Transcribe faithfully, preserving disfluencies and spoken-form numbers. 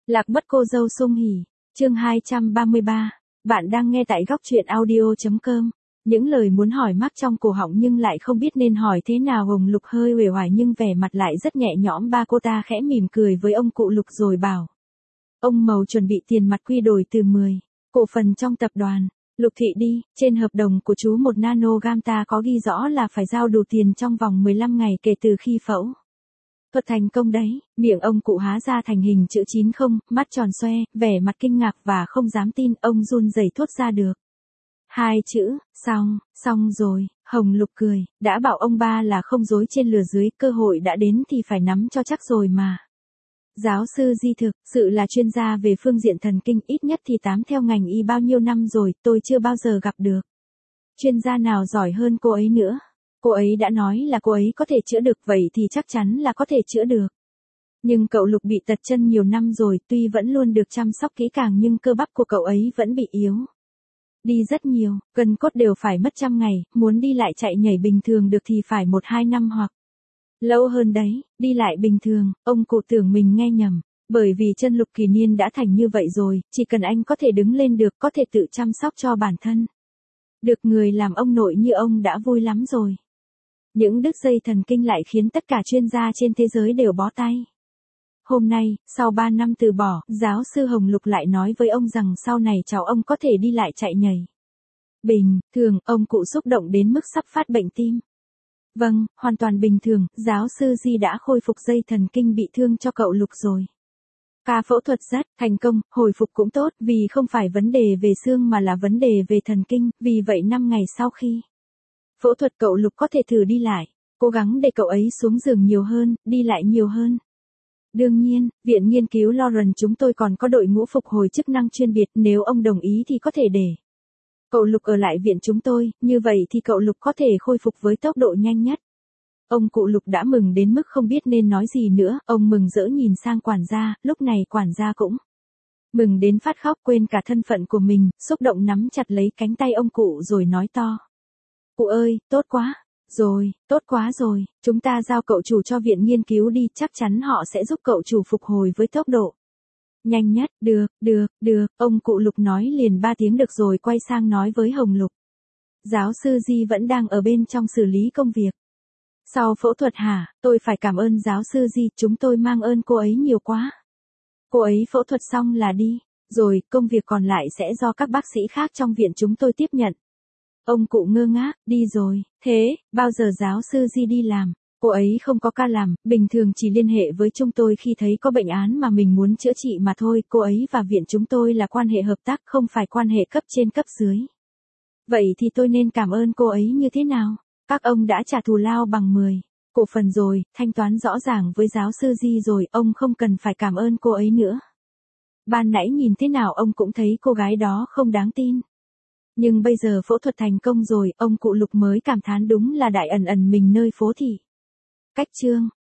Lạc mất cô dâu Sung Hỉ, chương hai trăm ba mươi ba. Bạn đang nghe tại góc truyện audio.com. Những lời muốn hỏi mắc trong cổ họng nhưng lại không biết nên hỏi thế nào. Hồng Lục hơi uể oải nhưng vẻ mặt lại rất nhẹ nhõm. Ba cô ta khẽ mỉm cười với ông cụ Lục rồi bảo. Ông Mầu chuẩn bị tiền mặt quy đổi từ mười cổ phần trong tập đoàn Lục Thị đi. Trên hợp đồng của chú một nanogam ta có ghi rõ là phải giao đủ tiền trong vòng mười lăm ngày kể từ khi phẫu thuật thành công đấy. Miệng ông cụ há ra thành hình chữ chín không, mắt tròn xoe, vẻ mặt kinh ngạc và không dám tin. Ông run rẩy thốt ra được hai chữ, xong, xong rồi. Hồng Lục cười, đã bảo ông ba là không dối trên lừa dưới, cơ hội đã đến thì phải nắm cho chắc rồi mà. Giáo sư Di thực, sự là chuyên gia về phương diện thần kinh, ít nhất thì tám theo ngành y bao nhiêu năm rồi, tôi chưa bao giờ gặp được chuyên gia nào giỏi hơn cô ấy nữa. Cô ấy đã nói là cô ấy có thể chữa được, vậy thì chắc chắn là có thể chữa được. Nhưng cậu Lục bị tật chân nhiều năm rồi, tuy vẫn luôn được chăm sóc kỹ càng nhưng cơ bắp của cậu ấy vẫn bị yếu đi rất nhiều, gân cốt đều phải mất trăm ngày, muốn đi lại chạy nhảy bình thường được thì phải một hai năm hoặc lâu hơn đấy. Đi lại bình thường, ông cụ tưởng mình nghe nhầm, bởi vì chân Lục Kỳ Niên đã thành như vậy rồi, chỉ cần anh có thể đứng lên được, có thể tự chăm sóc cho bản thân được, người làm ông nội như ông đã vui lắm rồi. Những đứt dây thần kinh lại khiến tất cả chuyên gia trên thế giới đều bó tay. Hôm nay, sau ba năm từ bỏ, giáo sư Hồng Lục lại nói với ông rằng sau này cháu ông có thể đi lại chạy nhảy bình thường. Ông cụ xúc động đến mức sắp phát bệnh tim. Vâng, hoàn toàn bình thường, giáo sư Di đã khôi phục dây thần kinh bị thương cho cậu Lục rồi. Ca phẫu thuật rất thành công, hồi phục cũng tốt, vì không phải vấn đề về xương mà là vấn đề về thần kinh, vì vậy năm ngày sau khi phẫu thuật cậu Lục có thể thử đi lại, cố gắng để cậu ấy xuống giường nhiều hơn, đi lại nhiều hơn. Đương nhiên, Viện Nghiên cứu Lawrence chúng tôi còn có đội ngũ phục hồi chức năng chuyên biệt, nếu ông đồng ý thì có thể để cậu Lục ở lại viện chúng tôi, như vậy thì cậu Lục có thể khôi phục với tốc độ nhanh nhất. Ông cụ Lục đã mừng đến mức không biết nên nói gì nữa, ông mừng rỡ nhìn sang quản gia, lúc này quản gia cũng mừng đến phát khóc, quên cả thân phận của mình, xúc động nắm chặt lấy cánh tay ông cụ rồi nói to. Cụ ơi, tốt quá rồi, tốt quá rồi, chúng ta giao cậu chủ cho viện nghiên cứu đi, chắc chắn họ sẽ giúp cậu chủ phục hồi với tốc độ nhanh nhất. Được, được, được, ông cụ Lục nói liền ba tiếng được rồi quay sang nói với Hồng Lục. Giáo sư Di vẫn đang ở bên trong xử lý công việc sau phẫu thuật hả? Tôi phải cảm ơn giáo sư Di, chúng tôi mang ơn cô ấy nhiều quá. Cô ấy phẫu thuật xong là đi rồi, công việc còn lại sẽ do các bác sĩ khác trong viện chúng tôi tiếp nhận. Ông cụ ngơ ngác, đi rồi, thế, bao giờ giáo sư Di đi làm? Cô ấy không có ca làm, bình thường chỉ liên hệ với chúng tôi khi thấy có bệnh án mà mình muốn chữa trị mà thôi, cô ấy và viện chúng tôi là quan hệ hợp tác, không phải quan hệ cấp trên cấp dưới. Vậy thì tôi nên cảm ơn cô ấy như thế nào? Các ông đã trả thù lao bằng mười cổ phần rồi, thanh toán rõ ràng với giáo sư Di rồi, ông không cần phải cảm ơn cô ấy nữa. Ban nãy nhìn thế nào ông cũng thấy cô gái đó không đáng tin. Nhưng bây giờ phẫu thuật thành công rồi, ông cụ Lục mới cảm thán đúng là đại ẩn ẩn mình nơi phố thị. Cách chương